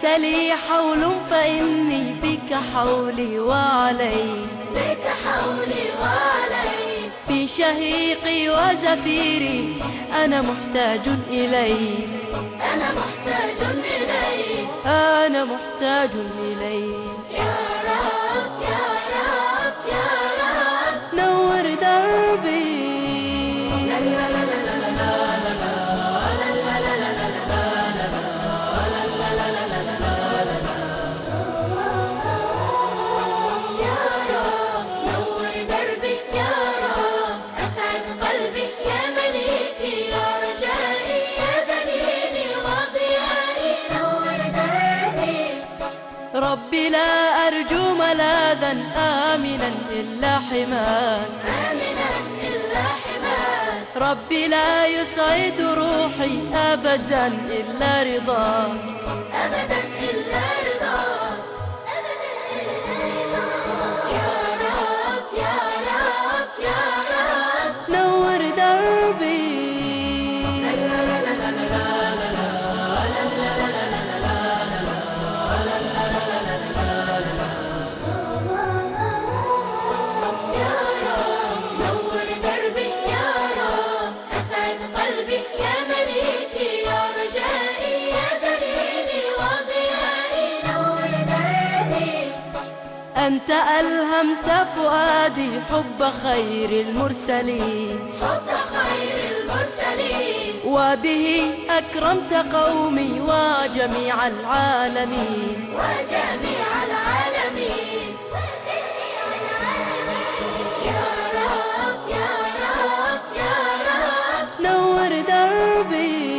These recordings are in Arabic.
ليس لي حول فإني بك حولي وعلي، بك حولي وعلي. في شهيقي وزفيري أنا محتاج إليك، أنا محتاج إليك، أنا محتاج إليك. يا رب يا رب يا رب نور دربي. لا لا لا لا لا لا لا ربي لا أرجو ملاذا آمنا إلا حماك، آمنا إلا حماك. ربي لا يسعد روحي أبدا إلا رضاك، أبدا إلا رضاك، أبدا إلا رضاك. يا رب يا رب يا رب نور دربي. أنت ألهمت فؤادي حب خير المرسلين، حب خير المرسلين. وبه أكرمت قومي وجميع العالمين، وجميع العالمين، وجميع العالمين. يا رب يا رب يا رب نور دربي.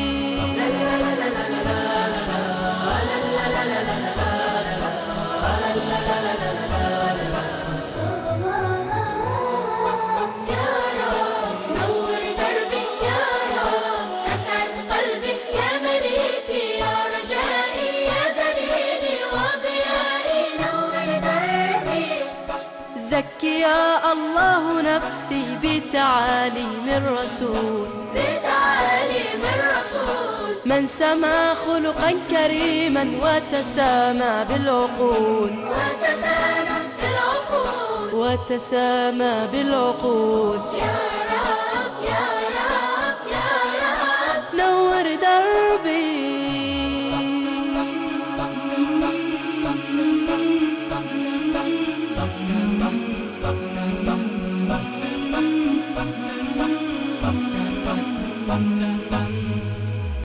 زكي يا الله نفسي بتعاليم الرسول، بتعاليم الرسول. من سما خلقا كريما وتسامى بالعقول، وتسامى بالعقول، وتسامى بالعقول. يا رب يا رب يا رب نور دربي.